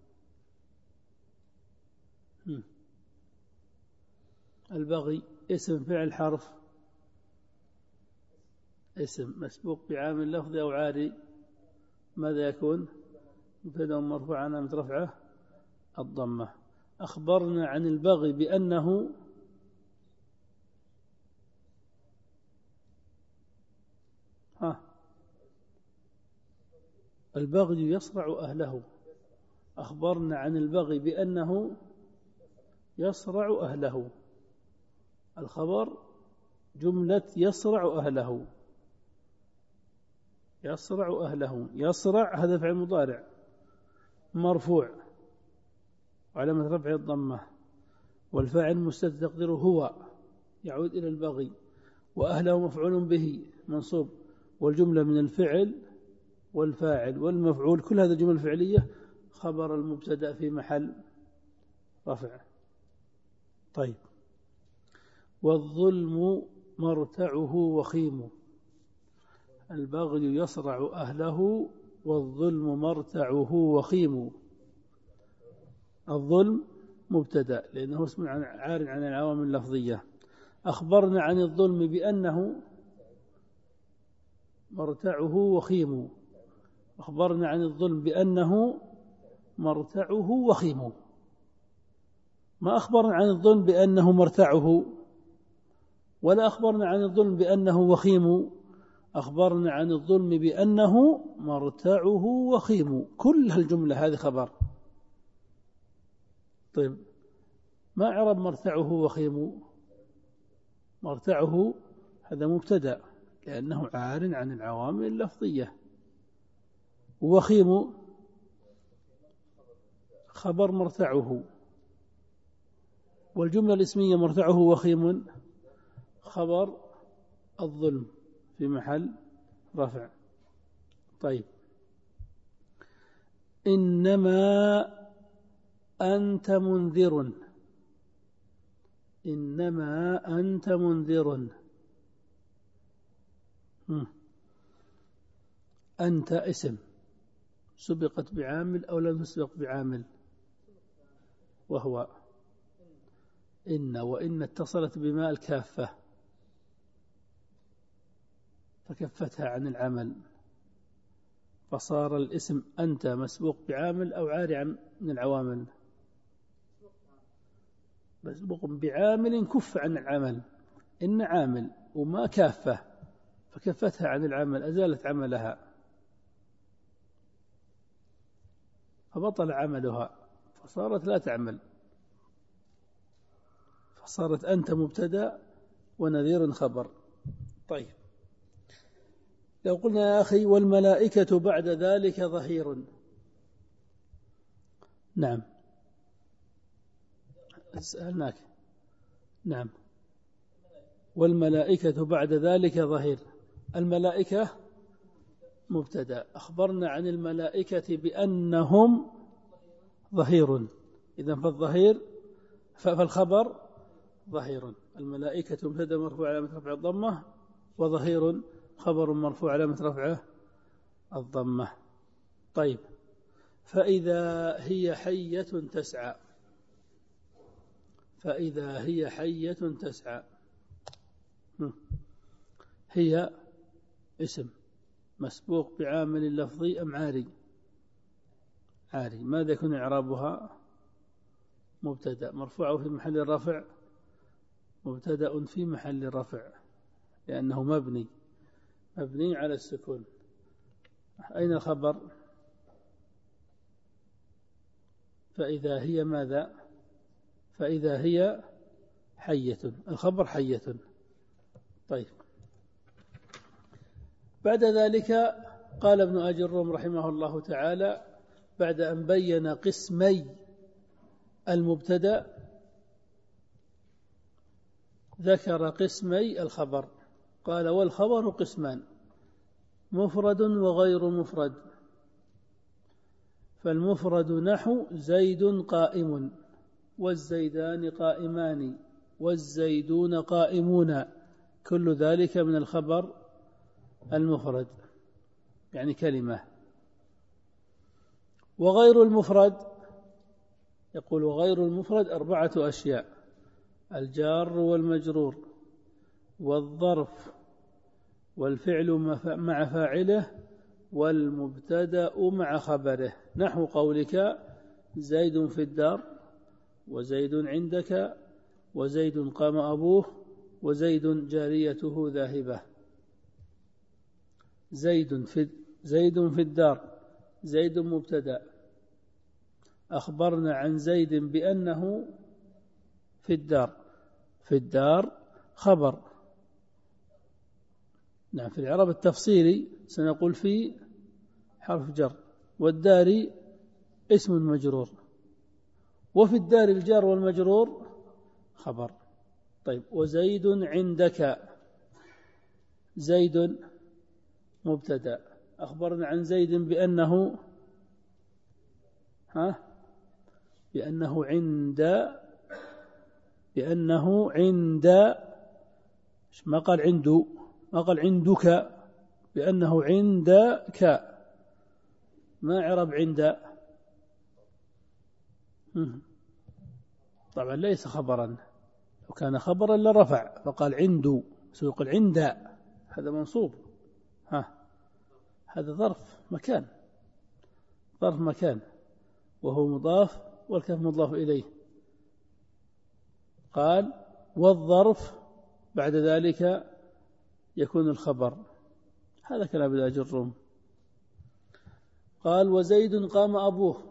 البغي اسم فعل حرف. اسم مسبوق بعامل لفظي أو عاري، ماذا يكون؟ مبتدأ مرفوع علامة رفعه الضمة. أخبرنا عن البغي بأنه ها البغي يصرع أهله. أخبرنا عن البغي بأنه يصرع أهله. الخبر جملة يصرع أهله. يصرع أهله. يصرع هذا فعل مضارع مرفوع وعلامة رفعه الضمة. والفاعل مستتر تقديره هو يعود إلى البغي، وأهله مفعول به منصوب، والجملة من الفعل والفاعل والمفعول كل هذه الجمل الفعلية خبر المبتدأ في محل رفع. طيب. والظلم مرتعه وخيم، البغي يصرع أهله والظلم مرتعه وخيم. الظلم مبتدأ لأنه اسم عار عن العوامل اللفظية. أخبرنا عن الظلم بأنه مرتعه وخيم، أخبرنا عن الظلم بأنه مرتعه وخيم، ما أخبرنا عن الظلم بأنه مرتعه ولا أخبرنا عن الظلم بأنه وخيم، أخبرنا عن الظلم بأنه مرتعه وخيم، كل هالجملة هذه خبر. طيب، ما إعراب مرتعه وخيم؟ مرتعه هذا مبتدأ لأنه عار عن العوامل اللفظية، وخيم خبر مرتعه، والجملة الاسمية مرتعه وخيم خبر الظلم في محل رفع. طيب. إنما أنت منذر، إنما أنت منذر. أنت اسم سبقت بعامل أو لم تسبق بعامل، وهو إن، وإن اتصلت بما الكافة فكفتها عن العمل، فصار الاسم أنت مسبوق بعامل أو عاري عن من العوامل، مسبوق بعامل كف عن العمل. إن عامل وما كافة فكفتها عن العمل، أزالت عملها فبطل عملها فصارت لا تعمل، فصارت أنت مبتدأ ونذير خبر. طيب. لو قلنا يا أخي والملائكة بعد ذلك ظهير، نعم سألناك، نعم والملائكة بعد ذلك ظهير. الملائكة مبتدأ، أخبرنا عن الملائكة بأنهم ظهير، إذن فالظهير فالخبر ظهير. الملائكة مبتدأ مرفوع علامة رفع الضمة، وظهير خبر مرفوع علامة رفعه الضمة. طيب. فإذا هي حية تسعى، فإذا هي حية تسعى، هي اسم مسبوق بعامل لفظي أم عاري؟ عاري. ماذا يكون إعرابها؟ مبتدأ مرفوع في محل الرفع، مبتدأ في محل الرفع لأنه مبني مبني على السكون. أين الخبر؟ فإذا هي ماذا؟ فإذا هي حية، الخبر حية. طيب. بعد ذلك قال ابن أجي الروم رحمه الله تعالى بعد أن بين قسمي المبتدأ ذكر قسمي الخبر، قال والخبر قسمان، مفرد وغير مفرد. فالمفرد نحو زيد قائم، والزيدان قائمان، والزيدون قائمون، كل ذلك من الخبر المفرد يعني كلمة. وغير المفرد، يقول غير المفرد أربعة أشياء: الجار والمجرور، والظرف، والفعل مع فاعله، والمبتدأ مع خبره. نحو قولك زيد في الدار، وزيد عندك، وزيد قام أبوه، وزيد جاريته ذاهبة. زيد في زيد في الدار، زيد مبتدأ، أخبرنا عن زيد بأنه في الدار، في الدار خبر. نعم. في الإعراب التفصيلي سنقول في حرف جر، والدار اسم مجرور، وفي الدار الجار والمجرور خبر. طيب وزيد عندك، زيد مبتدأ، أخبرنا عن زيد بأنه ها بأنه عند بأنه عند ما قال عنده، ما قال عندك، بأنه عندك. ما عرب عند؟ طبعا ليس خبرا، لو كان خبرا لرفع فقال عنده، سيقول عند، هذا منصوب. ها هذا ظرف مكان، ظرف مكان، وهو مضاف والكاف مضاف إليه. قال والظرف بعد ذلك يكون الخبر. هذا كلام ابن أجرم. قال وزيد قام أبوه،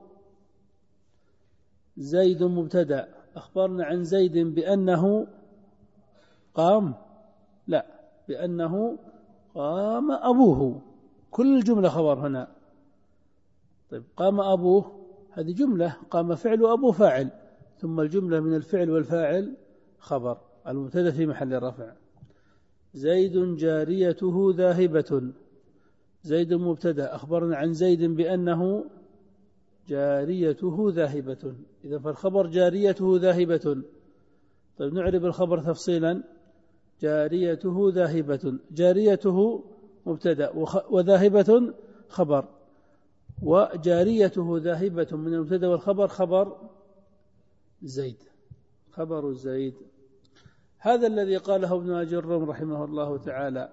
زيد مبتدأ، أخبرنا عن زيد بأنه قام، لا، بأنه قام أبوه، كل الجملة خبر هنا. طيب قام أبوه هذه جملة، قام فعل وأبوه فاعل، ثم الجملة من الفعل والفاعل خبر، المبتدأ في محل رفع. زيد جاريته ذاهبة، زيد مبتدأ، أخبرنا عن زيد بأنه جاريته ذاهبة، إذا فالخبر جاريته ذاهبة. طيب نعرب الخبر تفصيلا. جاريته ذاهبة، جاريته مبتدأ وذاهبة خبر، وجاريته ذاهبة من المبتدأ والخبر خبر زيد، خبر زيد. هذا الذي قاله ابن أجرم رحمه الله تعالى.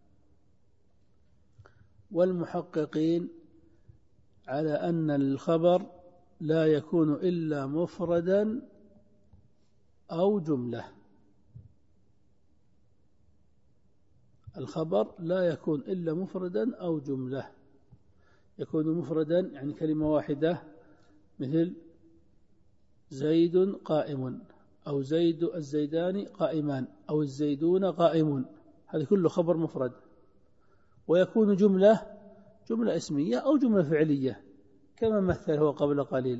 والمحققين على أن الخبر لا يكون إلا مفردا أو جملة. الخبر لا يكون إلا مفردا أو جملة. يكون مفردا يعني كلمة واحدة، مثل زيد قائم، أو زيد الزيدان قائمان، أو الزيدون قائمون، هذا كله خبر مفرد. ويكون جملة، جملة اسمية أو جملة فعلية كما مثل هو قبل قليل.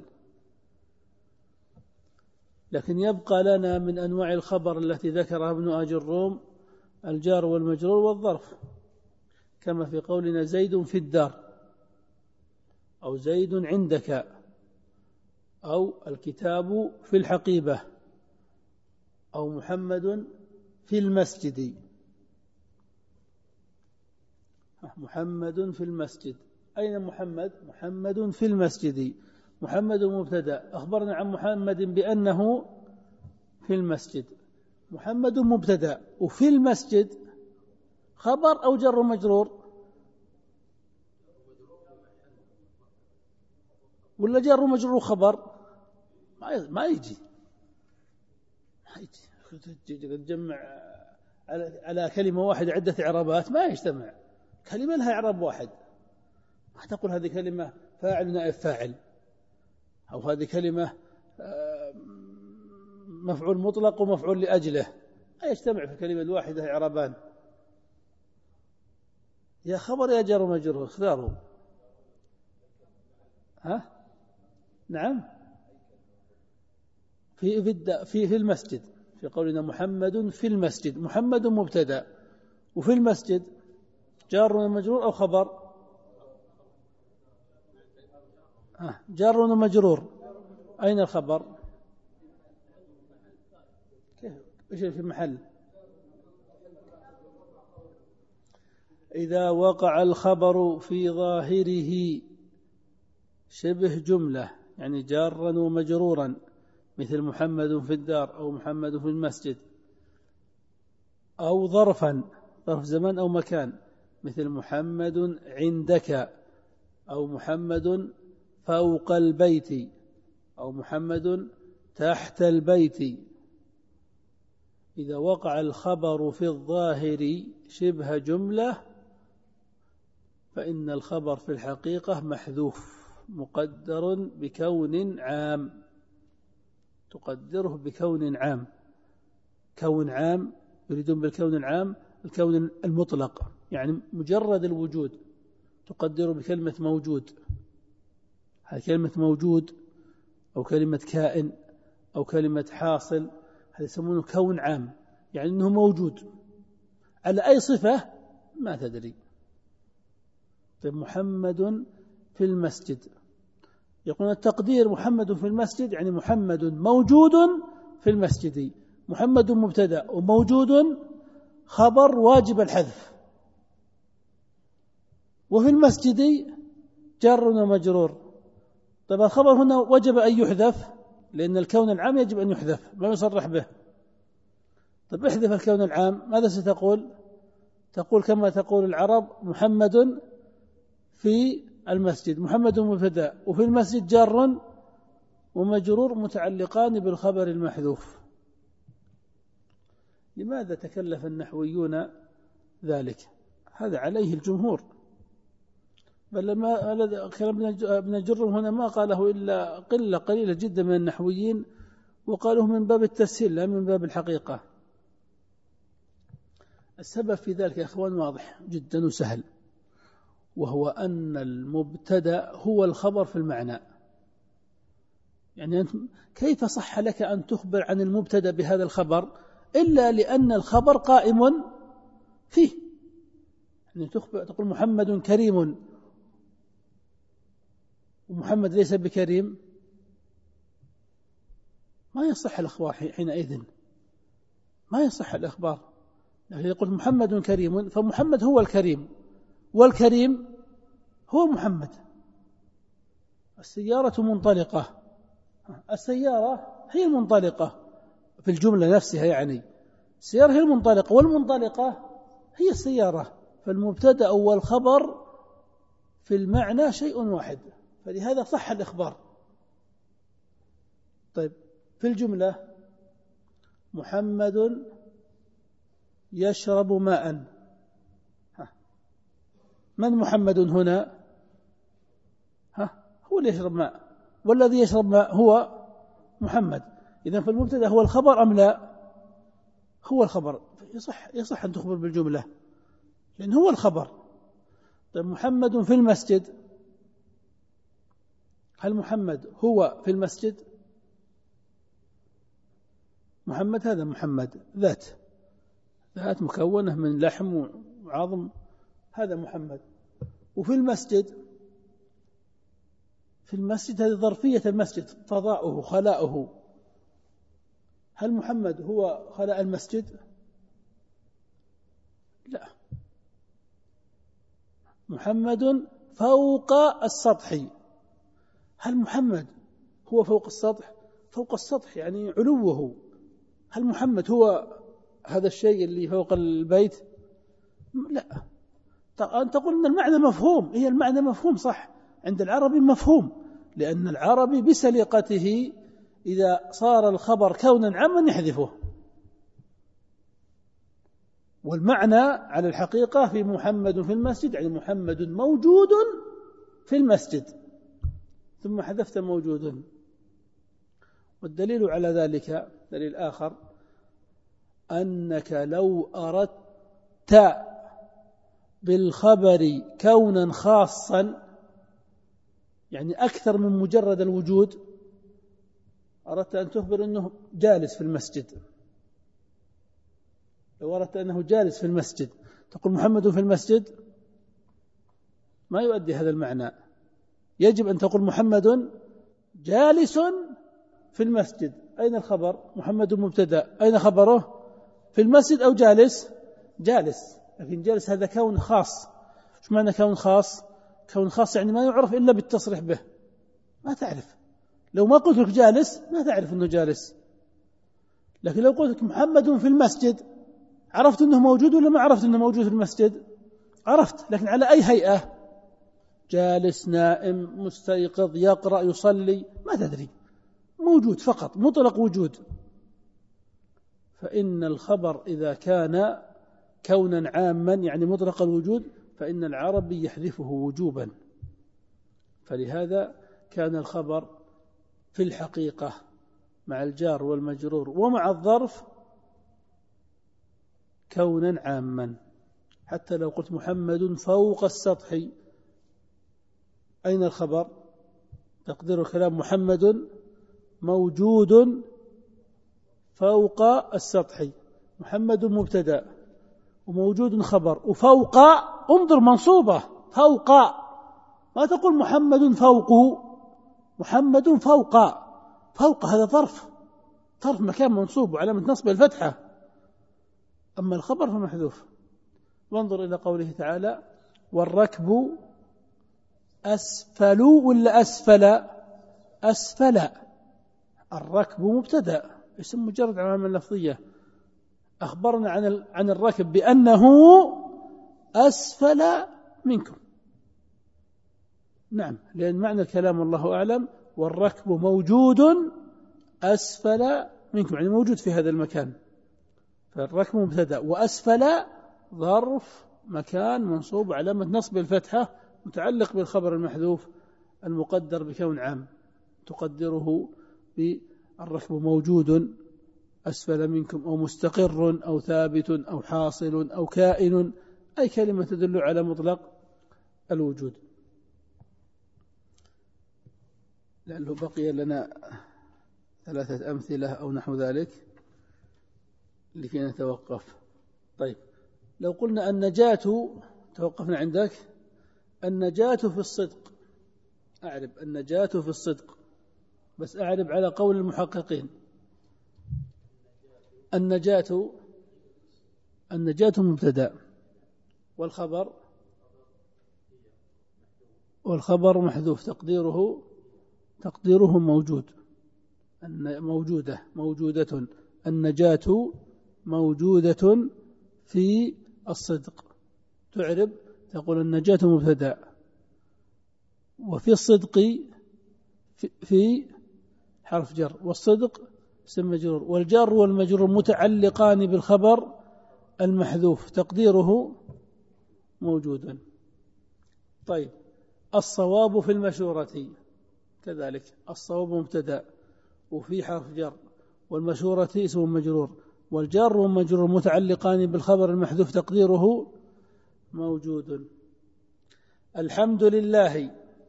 لكن يبقى لنا من أنواع الخبر التي ذكرها ابن أجرم الجار والمجرور والظرف، كما في قولنا زيد في الدار، أو زيد عندك، أو الكتاب في الحقيبة، أو محمد في المسجد. محمد في المسجد، أين محمد؟ محمد في المسجد. محمد مبتدأ، أخبرنا عن محمد بأنه في المسجد. محمد مبتدأ وفي المسجد خبر أو جر مجرور؟ ولا جر مجرور خبر؟ ما يجي ما يجي تجمع على كلمة واحدة عدة إعرابات، ما يجتمع. كلمة لها إعراب واحد، ما تقول هذه كلمة فاعل نائب فاعل، أو هذه كلمة مفعول مطلق ومفعول لأجله، ما يجتمع في الكلمة الواحدة إعرابان. يا خبر يا جر مجرور، اختاروا. ها نعم، في في في المسجد، في قولنا محمد في المسجد، محمد مبتدأ وفي المسجد جار مجرور أو خبر؟ آه جار مجرور. أين الخبر؟ كيف إيش في محل؟ إذا وقع الخبر في ظاهره شبه جملة، يعني جارا ومجرورا، مثل محمد في الدار أو محمد في المسجد، أو ظرفا، ظرف زمان أو مكان، مثل محمد عندك، أو محمد فوق البيت، أو محمد تحت البيت. إذا وقع الخبر في الظاهر شبه جملة فإن الخبر في الحقيقة محذوف مقدر بكون عام، تقدره بكون عام. كون عام يريدون بالكون العام الكون المطلق، يعني مجرد الوجود، تقدره بكلمة موجود. هذه كلمة موجود أو كلمة كائن أو كلمة حاصل هذا يسمونه كون عام، يعني أنه موجود على أي صفة ما تدري. طيب محمد في المسجد، يقول التقدير محمد في المسجد يعني محمد موجود في المسجد. محمد مبتدأ وموجود خبر واجب الحذف، وفي المسجد جر ومجرور. طيب الخبر هنا وجب أن يحذف لأن الكون العام يجب أن يحذف ما يصرح به. طيب احذف الكون العام، ماذا ستقول؟ تقول كما تقول العرب محمد في المسجد، محمد مبتدأ وفي المسجد جار ومجرور متعلقان بالخبر المحذوف. لماذا تكلف النحويون ذلك؟ هذا عليه الجمهور، بل لما كلام ابن جرم هنا ما قاله إلا قلة قليلة جدا من النحويين، وقالوه من باب التسهيل لا من باب الحقيقة. السبب في ذلك يا أخوان واضح جدا وسهل، وهو أن المبتدأ هو الخبر في المعنى. يعني كيف صح لك أن تخبر عن المبتدأ بهذا الخبر إلا لأن الخبر قائم فيه؟ يعني تخبر تقول محمد كريم ومحمد ليس بكريم، ما يصح الأخبار حينئذ، ما يصح الأخبار. يعني يقول محمد كريم فمحمد هو الكريم والكريم هو محمد. السيارة منطلقة، السيارة هي المنطلقة في الجملة نفسها، يعني السيارة هي المنطلقة والمنطلقة هي السيارة، فالمبتدأ والخبر في المعنى شيء واحد، فلهذا صح الإخبار. طيب في الجملة محمد يشرب ماء، من محمد هنا؟ ها هو اللي يشرب ماء، والذي يشرب ماء هو محمد. إذن فالمبتدأ هو الخبر أم لا؟ هو الخبر، يصح يصح أن تخبر بالجملة لأن هو الخبر. طيب محمد في المسجد، هل محمد هو في المسجد؟ محمد هذا محمد ذات ذات مكونة من لحم وعظم، هذا محمد. وفي المسجد، في المسجد هذه ظرفية المسجد، فضاؤه خلاؤه، هل محمد هو خلاء المسجد؟ لا، محمد فوق السطح، هل محمد هو فوق السطح؟ فوق السطح يعني علوه، هل محمد هو هذا الشيء اللي فوق البيت؟ لا. أن تقول أن المعنى مفهوم، هي المعنى مفهوم صح عند العربي مفهوم، لأن العربي بسليقته إذا صار الخبر كونا عاما يحذفه، والمعنى على الحقيقة في محمد في المسجد يعني محمد موجود في المسجد، ثم حذفت موجود. والدليل على ذلك دليل آخر، أنك لو أردت بالخبر كونا خاصا يعني أكثر من مجرد الوجود، أردت أن تخبر أنه جالس في المسجد، لو أردت أنه جالس في المسجد تقول محمد في المسجد، ما يؤدي هذا المعنى. يجب أن تقول محمد جالس في المسجد. أين الخبر؟ محمد مبتدأ، أين خبره؟ في المسجد أو جالس؟ جالس. لكن جالس هذا كون خاص. شو معنى كون خاص؟ كون خاص يعني ما يعرف إلا بالتصريح به، ما تعرف. لو ما قلت لك جالس ما تعرف أنه جالس، لكن لو قلت لك محمد في المسجد عرفت أنه موجود ولا ما عرفت أنه موجود في المسجد؟ عرفت، لكن على أي هيئة؟ جالس، نائم، مستيقظ، يقرأ، يصلي، ما تدري، موجود فقط، مطلق وجود. فإن الخبر إذا كان كونا عاما يعني مطلق الوجود فإن العربي يحذفه وجوبا. فلهذا كان الخبر في الحقيقة مع الجار والمجرور ومع الظرف كونا عاما. حتى لو قلت محمد فوق السطح، أين الخبر؟ تقدير الكلام محمد موجود فوق السطح، محمد مبتدأ وموجود خبر، وفوق انظر منصوبة، فوق، ما تقول محمد فوقه، محمد فوق، فوق هذا ظرف، ظرف مكان منصوب وعلامة نصب الفتحة، أما الخبر فمحذوف. وانظر إلى قوله تعالى والركب أسفل ولا أسفل؟ أسفل. الركب مبتدأ اسم مجرد علامة لفظية، أخبرنا عن عن الركب بأنه أسفل منكم. نعم، لأن معنى الكلام الله أعلم والركب موجود أسفل منكم، يعني موجود في هذا المكان، فالركب مبتدأ وأسفل ظرف مكان منصوب علامة نصب الفتحة متعلق بالخبر المحذوف المقدر بكون عام، تقدره بالركب موجود أسفل منكم أو مستقر أو ثابت أو حاصل أو كائن، أي كلمة تدل على مطلق الوجود. لأنه بقي لنا ثلاثة أمثلة أو نحو ذلك لكي نتوقف. طيب، لو قلنا النجاة، توقفنا عندك، النجاة في الصدق، أعرب النجاة في الصدق، بس أعرب على قول المحققين. النجاة النجاة مبتدأ والخبر والخبر محذوف، تقديره تقديره موجود، موجودة موجودة النجاة موجودة في الصدق، تعرب تقول النجاة مبتدأ وفي الصدق في, في حرف جر، والصدق اسم مجرور، والجار والمجرور متعلقان بالخبر المحذوف تقديره موجود. طيب، الصواب في المشورة كذلك، الصواب مبتدأ وفي حرف جر، والمشورة اسم مجرور، والجار والمجرور متعلقان بالخبر المحذوف تقديره موجود. الحمد لله،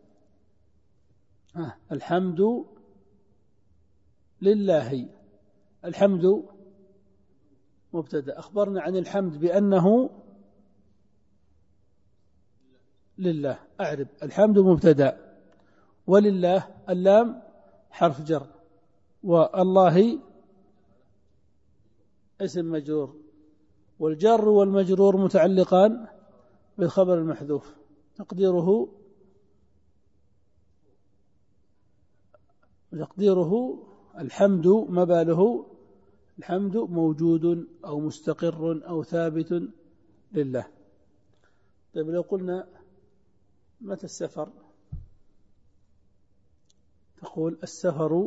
آه. الحمد لله، الحمد مبتدأ، أخبرنا عن الحمد بأنه لله، أعرب الحمد مبتدأ، ولله اللام حرف جر، والله اسم مجرور، والجر والمجرور متعلقان بالخبر المحذوف تقديره تقديره الحمد مباله، الحمد موجود أو مستقر أو ثابت لله. طيب، لو قلنا متى السفر، تقول السفر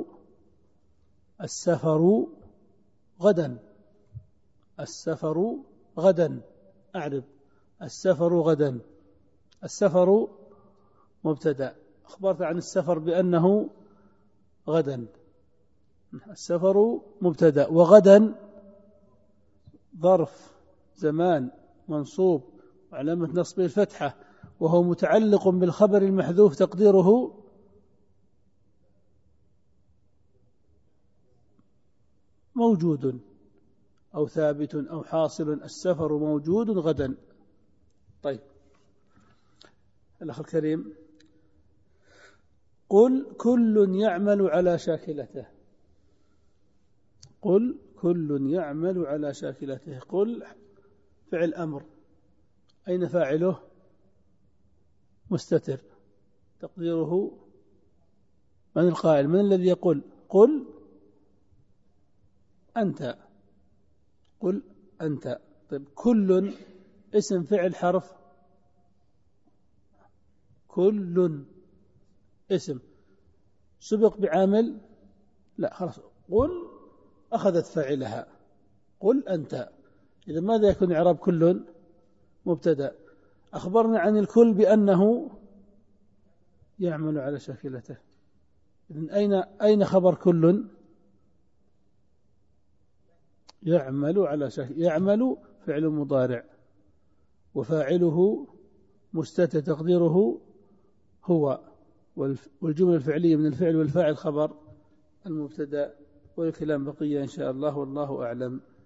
السفر غدا، السفر غدا، أعرب السفر غدا، السفر مبتدأ، أخبرت عن السفر بأنه غدا، السفر مبتدأ، وغدا ظرف زمان منصوب وعلامة نصبه الفتحة، وهو متعلق بالخبر المحذوف تقديره موجود أو ثابت أو حاصل، السفر موجود غدا. طيب، الأخ الكريم، قل كل يعمل على شاكلته، قل كل يعمل على شاكلته، قل فعل أمر، أين فاعله؟ مستتر، تقديره من القائل؟ من الذي يقول؟ قل أنت، قل أنت. طيب، كل اسم فعل حرف، كل اسم سبق بعامل؟ لا، خلاص، قل أخذت فاعلها، قل أنت. إذا ماذا يكون إعراب كل؟ مبتدأ، أخبرنا عن الكل بأنه يعمل على شاكلته، إذن أين أين خبر كل؟ يعمل على شاكلته، يعمل فعل مضارع وفاعله مستتر تقديره هو، والجملة الفعلية من الفعل والفاعل خبر المبتدأ والكلام بقية إن شاء الله، والله أعلم.